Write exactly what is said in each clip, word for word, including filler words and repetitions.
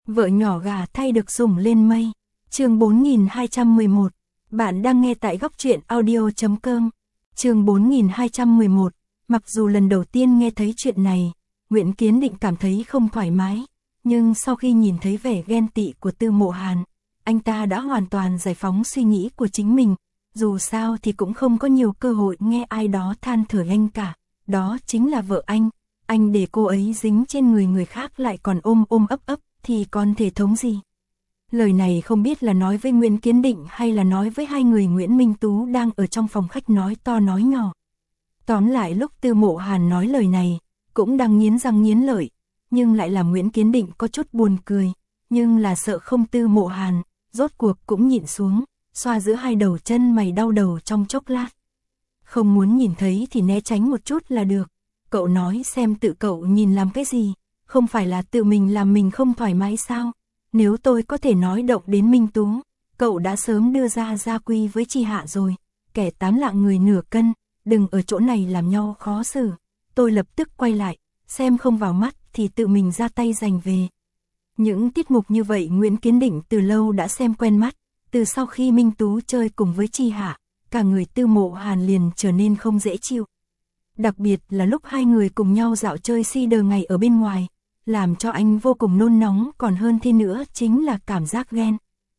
Vợ nhỏ gà thay được sủng lên mây. Chương bốn nghìn hai trăm mười một. Bạn đang nghe tại góc truyện audio chấm com. Chương bốn nghìn hai trăm mười một. Mặc dù lần đầu tiên nghe thấy chuyện này, Nguyễn Kiến Định cảm thấy không thoải mái, nhưng sau khi nhìn thấy vẻ ghen tị của Tư Mộ Hàn, anh ta đã hoàn toàn giải phóng suy nghĩ của chính mình. Dù sao thì cũng không có nhiều cơ hội nghe ai đó than thở anh cả. Đó chính là vợ anh. Anh để cô ấy dính trên người người khác lại còn ôm ôm ấp ấp thì còn thể thống gì. Lời này không biết là nói với Nguyễn Kiến Định hay là nói với hai người Nguyễn Minh Tú đang ở trong phòng khách nói to nói nhỏ. Tóm lại lúc Tư Mộ Hàn nói lời này, cũng đang nghiến răng nghiến lợi, nhưng lại làm Nguyễn Kiến Định có chút buồn cười, nhưng là sợ không Tư Mộ Hàn, rốt cuộc cũng nhịn xuống, xoa giữa hai đầu chân mày đau đầu trong chốc lát. Không muốn nhìn thấy thì né tránh một chút là được, cậu nói xem tự cậu nhìn làm cái gì, không phải là tự mình làm mình không thoải mái sao? Nếu tôi có thể nói động đến Minh Tú, cậu đã sớm đưa ra gia quy với Chi Hạ rồi, kẻ tám lạng người nửa cân, đừng ở chỗ này làm nhau khó xử. Tôi lập tức quay lại, xem không vào mắt thì tự mình ra tay giành về. Những tiết mục như vậy Nguyễn Kiến Định từ lâu đã xem quen mắt, từ sau khi Minh Tú chơi cùng với Chi Hạ, cả người Tư Mộ Hàn liền trở nên không dễ chịu. Đặc biệt là lúc hai người cùng nhau dạo chơi si đờ ngày ở bên ngoài, làm cho anh vô cùng nôn nóng, còn hơn thế nữa chính là cảm giác ghen.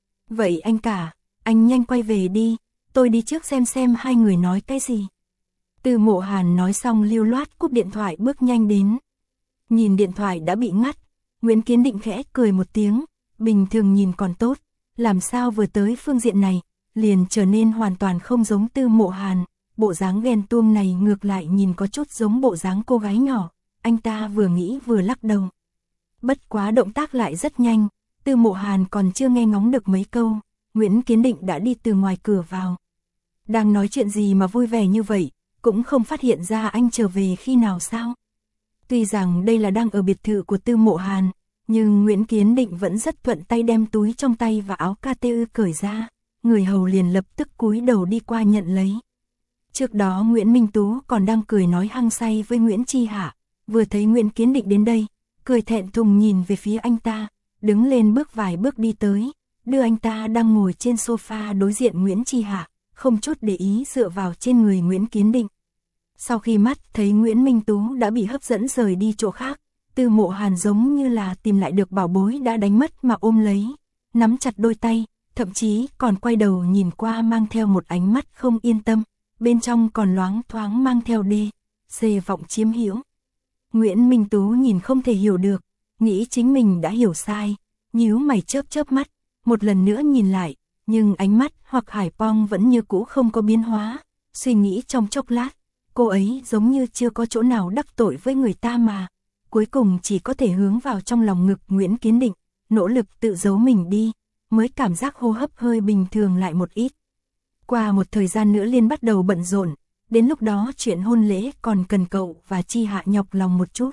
Vậy anh cả, anh nhanh quay về đi, tôi đi trước xem xem hai người nói cái gì. Tư Mộ Hàn nói xong lưu loát cúp điện thoại bước nhanh đến. Nhìn điện thoại đã bị ngắt, Nguyễn Kiến Định khẽ cười một tiếng, bình thường nhìn còn tốt, làm sao vừa tới phương diện này, liền trở nên hoàn toàn không giống Tư Mộ Hàn, bộ dáng ghen tuông này ngược lại nhìn có chút giống bộ dáng cô gái nhỏ, anh ta vừa nghĩ vừa lắc đầu. Bất quá động tác lại rất nhanh, Tư Mộ Hàn còn chưa nghe ngóng được mấy câu, Nguyễn Kiến Định đã đi từ ngoài cửa vào. Đang nói chuyện gì mà vui vẻ như vậy, cũng không phát hiện ra anh trở về khi nào sao? Tuy rằng đây là đang ở biệt thự của Tư Mộ Hàn, nhưng Nguyễn Kiến Định vẫn rất thuận tay đem túi trong tay và áo ca tê ư cởi ra, người hầu liền lập tức cúi đầu đi qua nhận lấy. Trước đó Nguyễn Minh Tú còn đang cười nói hăng say với Nguyễn Chi Hạ, vừa thấy Nguyễn Kiến Định đến đây, cười thẹn thùng nhìn về phía anh ta, đứng lên bước vài bước đi tới, đưa anh ta đang ngồi trên sofa đối diện Nguyễn Chi Hạ, không chút để ý dựa vào trên người Nguyễn Kiến Định. Sau khi mắt thấy Nguyễn Minh Tú đã bị hấp dẫn rời đi chỗ khác, Tư Mộ Hàn giống như là tìm lại được bảo bối đã đánh mất mà ôm lấy, nắm chặt đôi tay, thậm chí còn quay đầu nhìn qua mang theo một ánh mắt không yên tâm, bên trong còn loáng thoáng mang theo đê, xê vọng chiếm hữu. Nguyễn Minh Tú nhìn không thể hiểu được, nghĩ chính mình đã hiểu sai, nhíu mày chớp chớp mắt, một lần nữa nhìn lại, nhưng ánh mắt hoặc Hải Pong vẫn như cũ không có biến hóa, suy nghĩ trong chốc lát, cô ấy giống như chưa có chỗ nào đắc tội với người ta mà, cuối cùng chỉ có thể hướng vào trong lòng ngực Nguyễn Kiến Định, nỗ lực tự giấu mình đi, mới cảm giác hô hấp hơi bình thường lại một ít. Qua một thời gian nữa liền bắt đầu bận rộn, đến lúc đó chuyện hôn lễ còn cần cậu và Chi Hạ nhọc lòng một chút.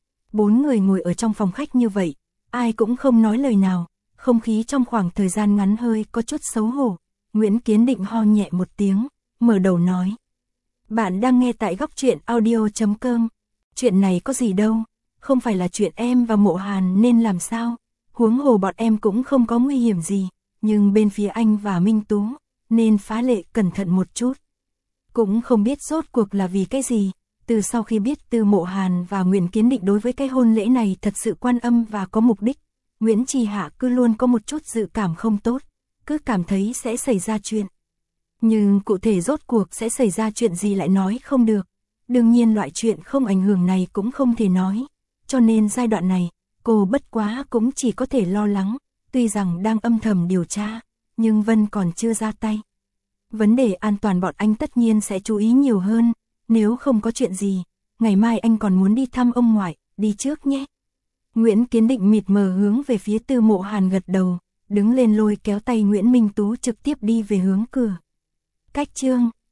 Bốn người ngồi ở trong phòng khách như vậy, ai cũng không nói lời nào, không khí trong khoảng thời gian ngắn hơi có chút xấu hổ. Nguyễn Kiến Định ho nhẹ một tiếng, mở đầu nói. Bạn đang nghe tại góc truyện audio chấm com. Chuyện này có gì đâu, không phải là chuyện em và Mộ Hàn nên làm sao, huống hồ bọn em cũng không có nguy hiểm gì, nhưng bên phía anh và Minh Tú, nên phá lệ cẩn thận một chút. Cũng không biết rốt cuộc là vì cái gì, từ sau khi biết Tư Mộ Hàn và Nguyễn Kiến Định đối với cái hôn lễ này thật sự quan âm và có mục đích, Nguyễn Chi Hạ cứ luôn có một chút dự cảm không tốt, cứ cảm thấy sẽ xảy ra chuyện. Nhưng cụ thể rốt cuộc sẽ xảy ra chuyện gì lại nói không được, đương nhiên loại chuyện không ảnh hưởng này cũng không thể nói, cho nên giai đoạn này, cô bất quá cũng chỉ có thể lo lắng, tuy rằng đang âm thầm điều tra, nhưng Vân còn chưa ra tay. Vấn đề an toàn bọn anh tất nhiên sẽ chú ý nhiều hơn, nếu không có chuyện gì, ngày mai anh còn muốn đi thăm ông ngoại, đi trước nhé. Nguyễn Kiến Định mịt mờ hướng về phía Tư Mộ Hàn gật đầu, đứng lên lôi kéo tay Nguyễn Minh Tú trực tiếp đi về hướng cửa. Cách chương